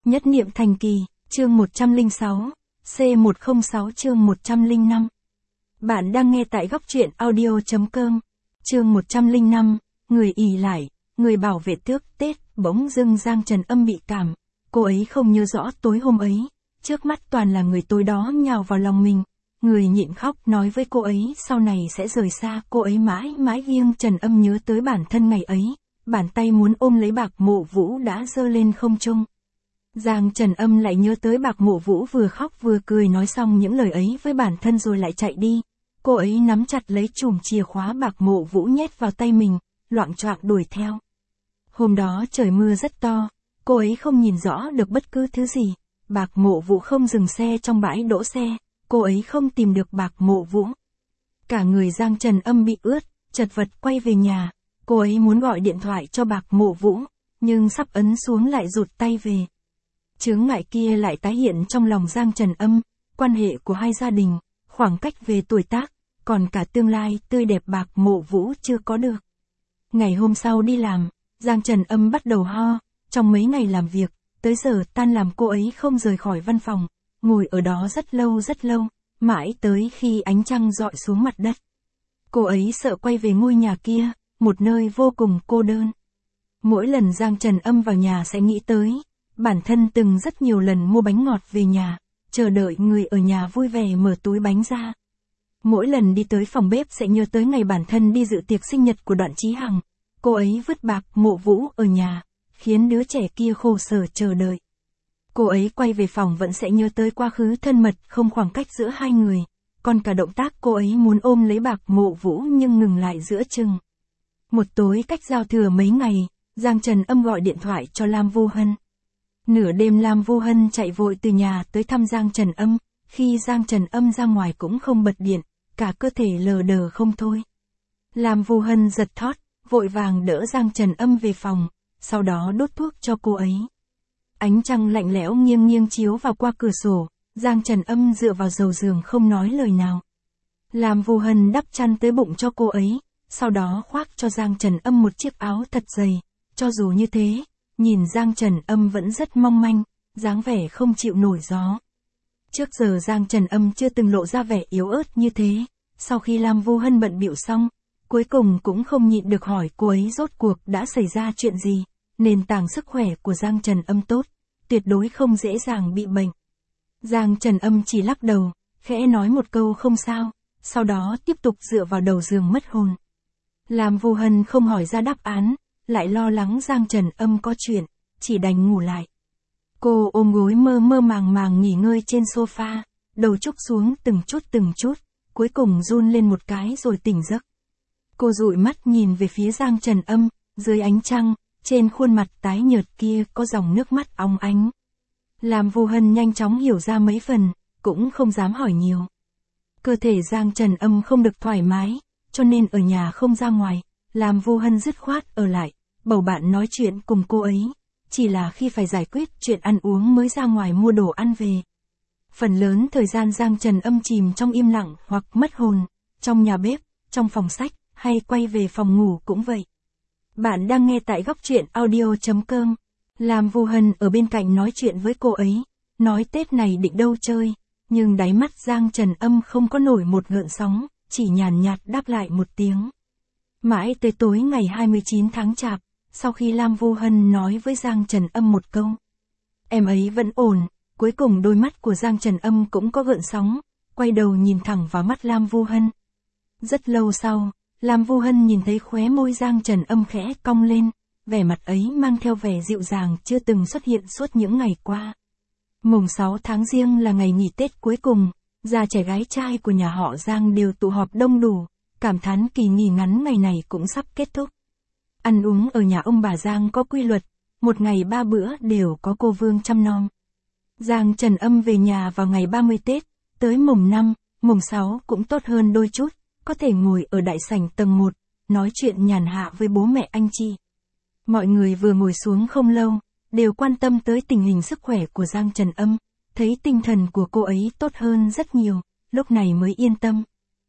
Nhất niệm thành kỳ, chương 106, C106 chương 105. Bạn đang nghe tại góc truyện audio.com, chương 105, người ỷ lại, người bảo vệ tước Tết, bỗng dưng Giang Trần Âm bị cảm. Cô ấy không nhớ rõ tối hôm ấy, trước mắt toàn là người tối đó nhào vào lòng mình. Người nhịn khóc nói với cô ấy sau này sẽ rời xa, cô ấy mãi mãi Giang Trần Âm nhớ tới bản thân ngày ấy, bàn tay muốn ôm lấy Bạc Mộ Vũ đã giơ lên không trung. Giang Trần Âm lại nhớ tới Bạc Mộ Vũ vừa khóc vừa cười nói xong những lời ấy với bản thân rồi lại chạy đi. Cô ấy nắm chặt lấy chùm chìa khóa Bạc Mộ Vũ nhét vào tay mình, loạng choạng đuổi theo. Hôm đó trời mưa rất to, cô ấy không nhìn rõ được bất cứ thứ gì. Bạc Mộ Vũ không dừng xe trong bãi đỗ xe, cô ấy không tìm được Bạc Mộ Vũ. Cả người Giang Trần Âm bị ướt, chật vật quay về nhà. Cô ấy muốn gọi điện thoại cho Bạc Mộ Vũ, nhưng sắp ấn xuống lại rụt tay về. Chướng ngại kia lại tái hiện trong lòng Giang Trần Âm, quan hệ của hai gia đình, khoảng cách về tuổi tác, còn cả tương lai tươi đẹp Bạc Mộ Vũ chưa có được. Ngày hôm sau đi làm, Giang Trần Âm bắt đầu ho, trong mấy ngày làm việc, tới giờ tan làm cô ấy không rời khỏi văn phòng, ngồi ở đó rất lâu, mãi tới khi ánh trăng rọi xuống mặt đất. Cô ấy sợ quay về ngôi nhà kia, một nơi vô cùng cô đơn. Mỗi lần Giang Trần Âm vào nhà sẽ nghĩ tới, bản thân từng rất nhiều lần mua bánh ngọt về nhà, chờ đợi người ở nhà vui vẻ mở túi bánh ra. Mỗi lần đi tới phòng bếp sẽ nhớ tới ngày bản thân đi dự tiệc sinh nhật của Đoạn Chí Hằng. Cô ấy vứt Bạc Mộ Vũ ở nhà, khiến đứa trẻ kia khổ sở chờ đợi. Cô ấy quay về phòng vẫn sẽ nhớ tới quá khứ thân mật không khoảng cách giữa hai người, còn cả động tác cô ấy muốn ôm lấy Bạc Mộ Vũ nhưng ngừng lại giữa chừng. Một tối cách giao thừa mấy ngày, Giang Trần Âm gọi điện thoại cho Lam Vô Hân. Nửa đêm Lam Vô Hân chạy vội từ nhà tới thăm Giang Trần Âm, khi Giang Trần Âm ra ngoài cũng không bật điện, cả cơ thể lờ đờ không thôi. Lam Vô Hân giật thót, vội vàng đỡ Giang Trần Âm về phòng, sau đó đốt thuốc cho cô ấy. Ánh trăng lạnh lẽo nghiêng chiếu vào qua cửa sổ, Giang Trần Âm dựa vào đầu giường không nói lời nào. Lam Vô Hân đắp chăn tới bụng cho cô ấy, sau đó khoác cho Giang Trần Âm một chiếc áo thật dày, cho dù như thế, nhìn Giang Trần Âm vẫn rất mong manh, dáng vẻ không chịu nổi gió. Trước giờ Giang Trần Âm chưa từng lộ ra vẻ yếu ớt như thế, sau khi Lam Vô Hân bận bịu xong, cuối cùng cũng không nhịn được hỏi cô ấy rốt cuộc đã xảy ra chuyện gì. Nền tảng sức khỏe của Giang Trần Âm tốt, tuyệt đối không dễ dàng bị bệnh. Giang Trần Âm chỉ lắc đầu, khẽ nói một câu không sao, sau đó tiếp tục dựa vào đầu giường mất hồn. Lam Vô Hân không hỏi ra đáp án, lại lo lắng Giang Trần Âm có chuyện, chỉ đành ngủ lại. Cô ôm gối mơ màng nghỉ ngơi trên sofa, đầu trúc xuống từng chút, cuối cùng run lên một cái rồi tỉnh giấc. Cô dụi mắt nhìn về phía Giang Trần Âm, dưới ánh trăng, trên khuôn mặt tái nhợt kia có dòng nước mắt óng ánh. Lam Vô Hân nhanh chóng hiểu ra mấy phần, cũng không dám hỏi nhiều. Cơ thể Giang Trần Âm không được thoải mái, cho nên ở nhà không ra ngoài, Lam Vô Hân dứt khoát ở lại, bầu bạn nói chuyện cùng cô ấy, chỉ là khi phải giải quyết chuyện ăn uống mới ra ngoài mua đồ ăn về. Phần lớn thời gian Giang Trần Âm chìm trong im lặng hoặc mất hồn, trong nhà bếp, trong phòng sách, hay quay về phòng ngủ cũng vậy. Bạn đang nghe tại góc truyện audio.com. Lam Vô Hân ở bên cạnh nói chuyện với cô ấy, nói Tết này định đâu chơi, nhưng đáy mắt Giang Trần Âm không có nổi một gợn sóng, chỉ nhàn nhạt đáp lại một tiếng. Mãi tới tối ngày 29 tháng Chạp, sau khi Lam Vô Hân nói với Giang Trần Âm một câu, em ấy vẫn ổn, cuối cùng đôi mắt của Giang Trần Âm cũng có gợn sóng, quay đầu nhìn thẳng vào mắt Lam Vô Hân. Rất lâu sau, Lam Vô Hân nhìn thấy khóe môi Giang Trần Âm khẽ cong lên, vẻ mặt ấy mang theo vẻ dịu dàng chưa từng xuất hiện suốt những ngày qua. Mùng 6 tháng Giêng là ngày nghỉ Tết cuối cùng, già trẻ gái trai của nhà họ Giang đều tụ họp đông đủ, cảm thán kỳ nghỉ ngắn ngày này cũng sắp kết thúc. Ăn uống ở nhà ông bà Giang có quy luật, một ngày 3 bữa đều có cô Vương chăm nom. Giang Trần Âm về nhà vào ngày 30 Tết, tới mùng 5, mùng 6 cũng tốt hơn đôi chút, có thể ngồi ở đại sảnh tầng 1, nói chuyện nhàn hạ với bố mẹ anh chị. Mọi người vừa ngồi xuống không lâu, đều quan tâm tới tình hình sức khỏe của Giang Trần Âm, thấy tinh thần của cô ấy tốt hơn rất nhiều, lúc này mới yên tâm.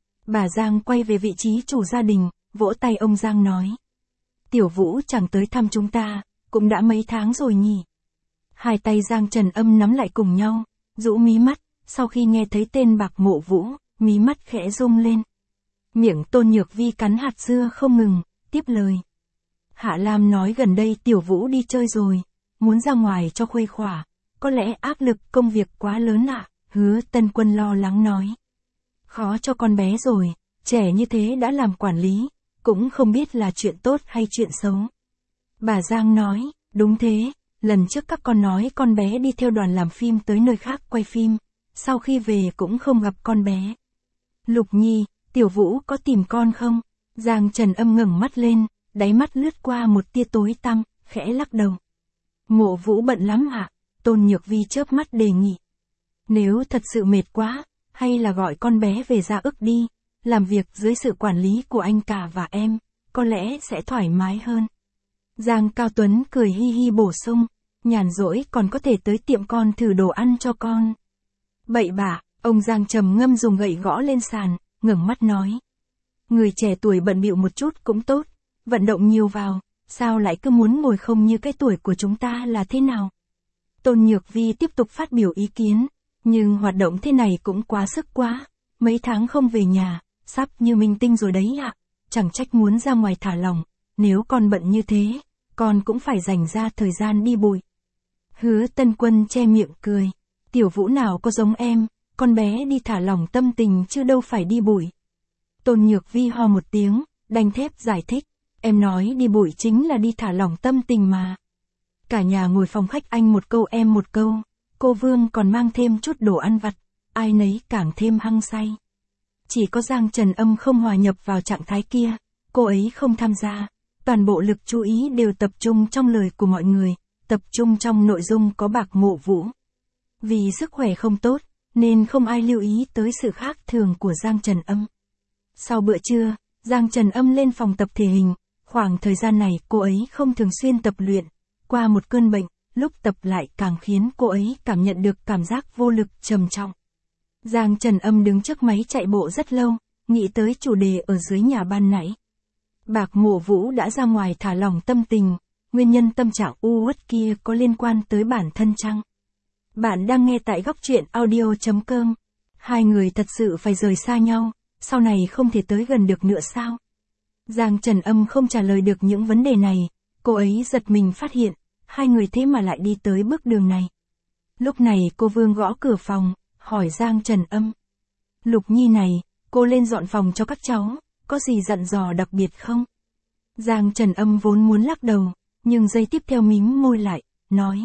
Bà Giang quay về vị trí chủ gia đình, vỗ tay ông Giang nói. Tiểu Vũ chẳng tới thăm chúng ta, cũng đã mấy tháng rồi nhỉ. Hai tay Giang Trần Âm nắm lại cùng nhau, rũ mí mắt, sau khi nghe thấy tên Bạc Mộ Vũ, mí mắt khẽ rung lên. Miệng Tôn Nhược Vi cắn hạt dưa không ngừng, tiếp lời. Hạ Lam nói gần đây Tiểu Vũ đi chơi rồi, muốn ra ngoài cho khuây khỏa, có lẽ áp lực công việc quá lớn ạ, Hứa Tân Quân lo lắng nói. Khó cho con bé rồi, trẻ như thế đã làm quản lý, cũng không biết là chuyện tốt hay chuyện xấu. Bà Giang nói, đúng thế, lần trước các con nói con bé đi theo đoàn làm phim tới nơi khác quay phim, sau khi về cũng không gặp con bé. Lục Nhi, Tiểu Vũ có tìm con không? Giang Trần Âm ngẩng mắt lên, đáy mắt lướt qua một tia tối tăm, khẽ lắc đầu. Mộ Vũ bận lắm ạ, Tôn Nhược Vi chớp mắt đề nghị. Nếu thật sự mệt quá, hay là gọi con bé về Gia Ức đi, làm việc dưới sự quản lý của anh cả và em, có lẽ sẽ thoải mái hơn. Giang Cao Tuấn cười hi hi bổ sung, nhàn rỗi còn có thể tới tiệm con thử đồ ăn cho con. Bậy bạ, ông Giang trầm ngâm dùng gậy gõ lên sàn, ngẩng mắt nói. Người trẻ tuổi bận bịu một chút cũng tốt, vận động nhiều vào, sao lại cứ muốn ngồi không như cái tuổi của chúng ta là thế nào? Tôn Nhược Vi tiếp tục phát biểu ý kiến, nhưng hoạt động thế này cũng quá sức quá, mấy tháng không về nhà, sắp như minh tinh rồi đấy ạ, chẳng trách muốn ra ngoài thả lỏng, nếu con bận như thế, con cũng phải dành ra thời gian đi bụi. Hứa Tân Quân che miệng cười, Tiểu Vũ nào có giống em, con bé đi thả lỏng tâm tình chứ đâu phải đi bụi. Tôn Nhược Vi ho một tiếng, đanh thép giải thích, em nói đi bụi chính là đi thả lỏng tâm tình mà. Cả nhà ngồi phòng khách anh một câu em một câu, cô Vương còn mang thêm chút đồ ăn vặt, ai nấy càng thêm hăng say. Chỉ có Giang Trần Âm không hòa nhập vào trạng thái kia, cô ấy không tham gia, toàn bộ lực chú ý đều tập trung trong lời của mọi người, tập trung trong nội dung có Bạc Mộ Vũ. Vì sức khỏe không tốt, nên không ai lưu ý tới sự khác thường của Giang Trần Âm. Sau bữa trưa, Giang Trần Âm lên phòng tập thể hình, khoảng thời gian này cô ấy không thường xuyên tập luyện, qua một cơn bệnh, lúc tập lại càng khiến cô ấy cảm nhận được cảm giác vô lực trầm trọng. Giang Trần Âm đứng trước máy chạy bộ rất lâu, nghĩ tới chủ đề ở dưới nhà ban nãy. Bạc Mộ Vũ đã ra ngoài thả lỏng tâm tình, nguyên nhân tâm trạng u uất kia có liên quan tới bản thân chăng? Bạn đang nghe tại góc truyện audio.com. Hai người thật sự phải rời xa nhau, sau này không thể tới gần được nữa sao? Giang Trần Âm không trả lời được những vấn đề này, cô ấy giật mình phát hiện, hai người thế mà lại đi tới bước đường này. Lúc này cô Vương gõ cửa phòng, hỏi Giang Trần Âm. Lục Nhi này, cô lên dọn phòng cho các cháu, có gì dặn dò đặc biệt không? Giang Trần Âm vốn muốn lắc đầu, nhưng giây tiếp theo mím môi lại, nói.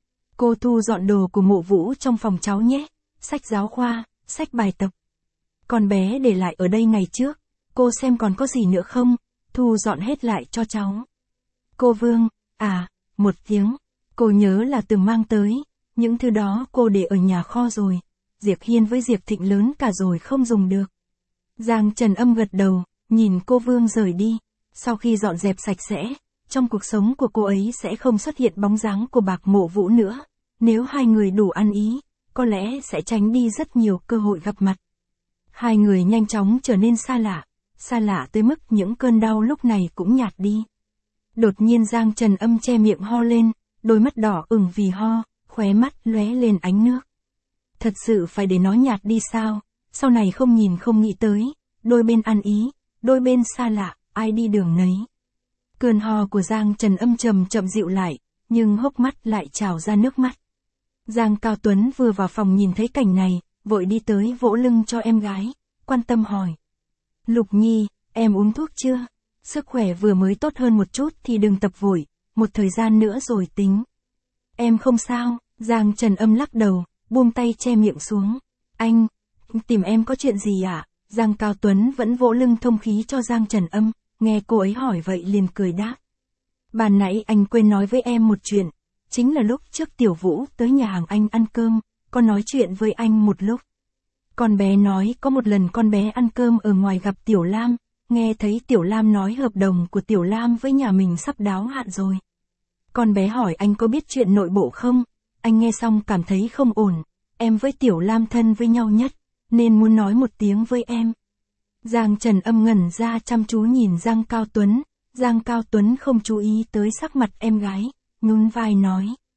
Cô thu dọn đồ của Mộ Vũ trong phòng cháu nhé, sách giáo khoa, sách bài tập. Con bé để lại ở đây ngày trước, cô xem còn có gì nữa không, thu dọn hết lại cho cháu. Cô Vương, một tiếng, cô nhớ là từng mang tới, những thứ đó cô để ở nhà kho rồi, Diệp Hiên với Diệp Thịnh lớn cả rồi không dùng được. Giang Trần Âm gật đầu, nhìn cô Vương rời đi, sau khi dọn dẹp sạch sẽ, trong cuộc sống của cô ấy sẽ không xuất hiện bóng dáng của Bạc Mộ Vũ nữa, nếu hai người đủ ăn ý, có lẽ sẽ tránh đi rất nhiều cơ hội gặp mặt. Hai người nhanh chóng trở nên xa lạ tới mức những cơn đau lúc này cũng nhạt đi. Đột nhiên Giang Trần Âm che miệng ho lên, đôi mắt đỏ ửng vì ho, khóe mắt lóe lên ánh nước. Thật sự phải để nó nhạt đi sao, sau này không nhìn không nghĩ tới, đôi bên ăn ý, đôi bên xa lạ, ai đi đường nấy. Cơn ho của Giang Trần Âm chậm dịu lại, nhưng hốc mắt lại trào ra nước mắt. Giang Cao Tuấn vừa vào phòng nhìn thấy cảnh này, vội đi tới vỗ lưng cho em gái, quan tâm hỏi. Lục Nhi, em uống thuốc chưa? Sức khỏe vừa mới tốt hơn một chút thì đừng tập vội, một thời gian nữa rồi tính. Em không sao, Giang Trần Âm lắc đầu, buông tay che miệng xuống. Anh, tìm em có chuyện gì ạ? Giang Cao Tuấn vẫn vỗ lưng thông khí cho Giang Trần Âm, nghe cô ấy hỏi vậy liền cười đáp. Ban nãy anh quên nói với em một chuyện, chính là lúc trước Tiểu Vũ tới nhà hàng anh ăn cơm, có nói chuyện với anh một lúc. Con bé nói có một lần con bé ăn cơm ở ngoài gặp Tiểu Lam, nghe thấy Tiểu Lam nói hợp đồng của Tiểu Lam với nhà mình sắp đáo hạn rồi. Con bé hỏi anh có biết chuyện nội bộ không? Anh nghe xong cảm thấy không ổn, em với Tiểu Lam thân với nhau nhất, nên muốn nói một tiếng với em. Giang Trần Âm ngẩn ra chăm chú nhìn Giang Cao Tuấn, Giang Cao Tuấn không chú ý tới sắc mặt em gái, nhún vai nói.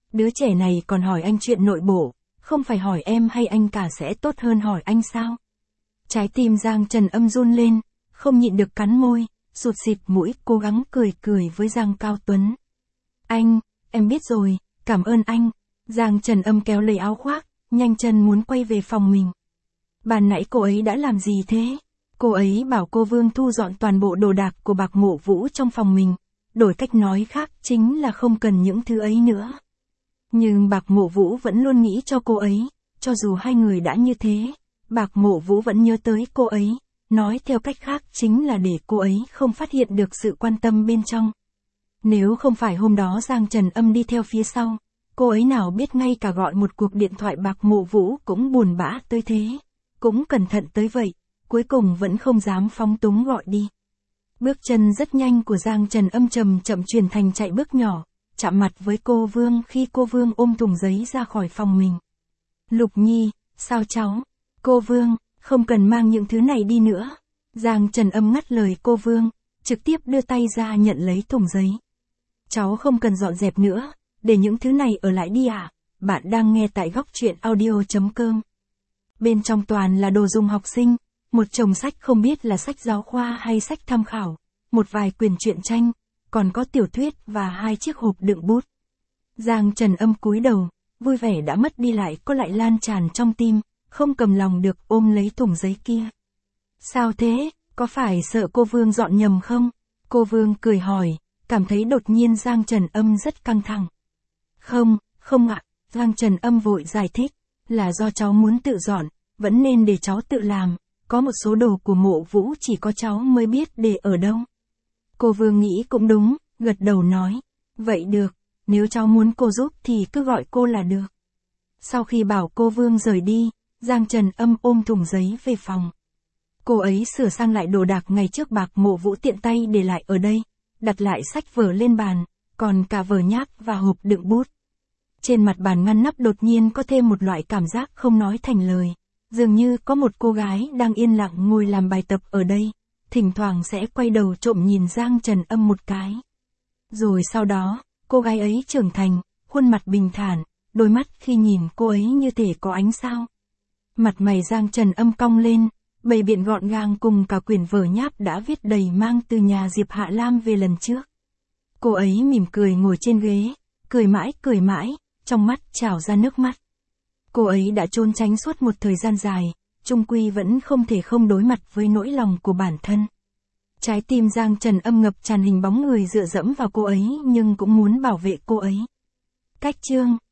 Đứa trẻ này còn hỏi anh chuyện nội bộ, không phải hỏi em hay anh cả sẽ tốt hơn hỏi anh sao? Trái tim Giang Trần Âm run lên, không nhịn được cắn môi, sụt xịt mũi, cố gắng cười với Giang Cao Tuấn. Anh, em biết rồi, cảm ơn anh. Giang Trần Âm kéo lấy áo khoác, nhanh chân muốn quay về phòng mình. Ban nãy cô ấy đã làm gì thế? Cô ấy bảo cô Vương thu dọn toàn bộ đồ đạc của Bạc Mộ Vũ trong phòng mình. Đổi cách nói khác chính là không cần những thứ ấy nữa. Nhưng Bạc Mộ Vũ vẫn luôn nghĩ cho cô ấy, cho dù hai người đã như thế, Bạc Mộ Vũ vẫn nhớ tới cô ấy, nói theo cách khác chính là để cô ấy không phát hiện được sự quan tâm bên trong. Nếu không phải hôm đó Giang Trần Âm đi theo phía sau, cô ấy nào biết ngay cả gọi một cuộc điện thoại Bạc Mộ Vũ cũng buồn bã tới thế, cũng cẩn thận tới vậy, cuối cùng vẫn không dám phóng túng gọi đi. Bước chân rất nhanh của Giang Trần Âm chậm chuyển thành chạy bước nhỏ, chạm mặt với cô Vương khi cô Vương ôm thùng giấy ra khỏi phòng mình. Lục Nhi, sao cháu? Cô Vương, không cần mang những thứ này đi nữa. Giang Trần Âm ngắt lời cô Vương, trực tiếp đưa tay ra nhận lấy thùng giấy. Cháu không cần dọn dẹp nữa, để những thứ này ở lại đi ạ. Bạn đang nghe tại Góc Truyện Audio.com. Bên trong toàn là đồ dùng học sinh, một chồng sách không biết là sách giáo khoa hay sách tham khảo, một vài quyển truyện tranh, còn có tiểu thuyết và 2 chiếc hộp đựng bút. Giang Trần Âm cúi đầu, vui vẻ đã mất đi lại có lại lan tràn trong tim, không cầm lòng được ôm lấy thùng giấy kia. Sao thế, có phải sợ cô Vương dọn nhầm không? Cô Vương cười hỏi, cảm thấy đột nhiên Giang Trần Âm rất căng thẳng. Không ạ, Giang Trần Âm vội giải thích, là do cháu muốn tự dọn, vẫn nên để cháu tự làm, có một số đồ của Mộ Vũ chỉ có cháu mới biết để ở đâu. Cô Vương nghĩ cũng đúng, gật đầu nói, vậy được, nếu cháu muốn cô giúp thì cứ gọi cô là được. Sau khi bảo cô Vương rời đi, Giang Trần Âm ôm thùng giấy về phòng. Cô ấy sửa sang lại đồ đạc ngày trước Bạc Mộ Vũ tiện tay để lại ở đây, đặt lại sách vở lên bàn, còn cả vở nháp và hộp đựng bút. Trên mặt bàn ngăn nắp đột nhiên có thêm một loại cảm giác không nói thành lời, dường như có một cô gái đang yên lặng ngồi làm bài tập ở đây, thỉnh thoảng sẽ quay đầu trộm nhìn Giang Trần Âm một cái. Rồi sau đó, cô gái ấy trưởng thành, khuôn mặt bình thản, đôi mắt khi nhìn cô ấy như thể có ánh sao. Mặt mày Giang Trần Âm cong lên, bày biện gọn gàng cùng cả quyển vở nháp đã viết đầy mang từ nhà Diệp Hạ Lam về lần trước. Cô ấy mỉm cười ngồi trên ghế, cười mãi, trong mắt trào ra nước mắt. Cô ấy đã trốn tránh suốt một thời gian dài, chung quy vẫn không thể không đối mặt với nỗi lòng của bản thân. Trái tim Giang Trần Âm ngập tràn hình bóng người dựa dẫm vào cô ấy nhưng cũng muốn bảo vệ cô ấy. Cách chương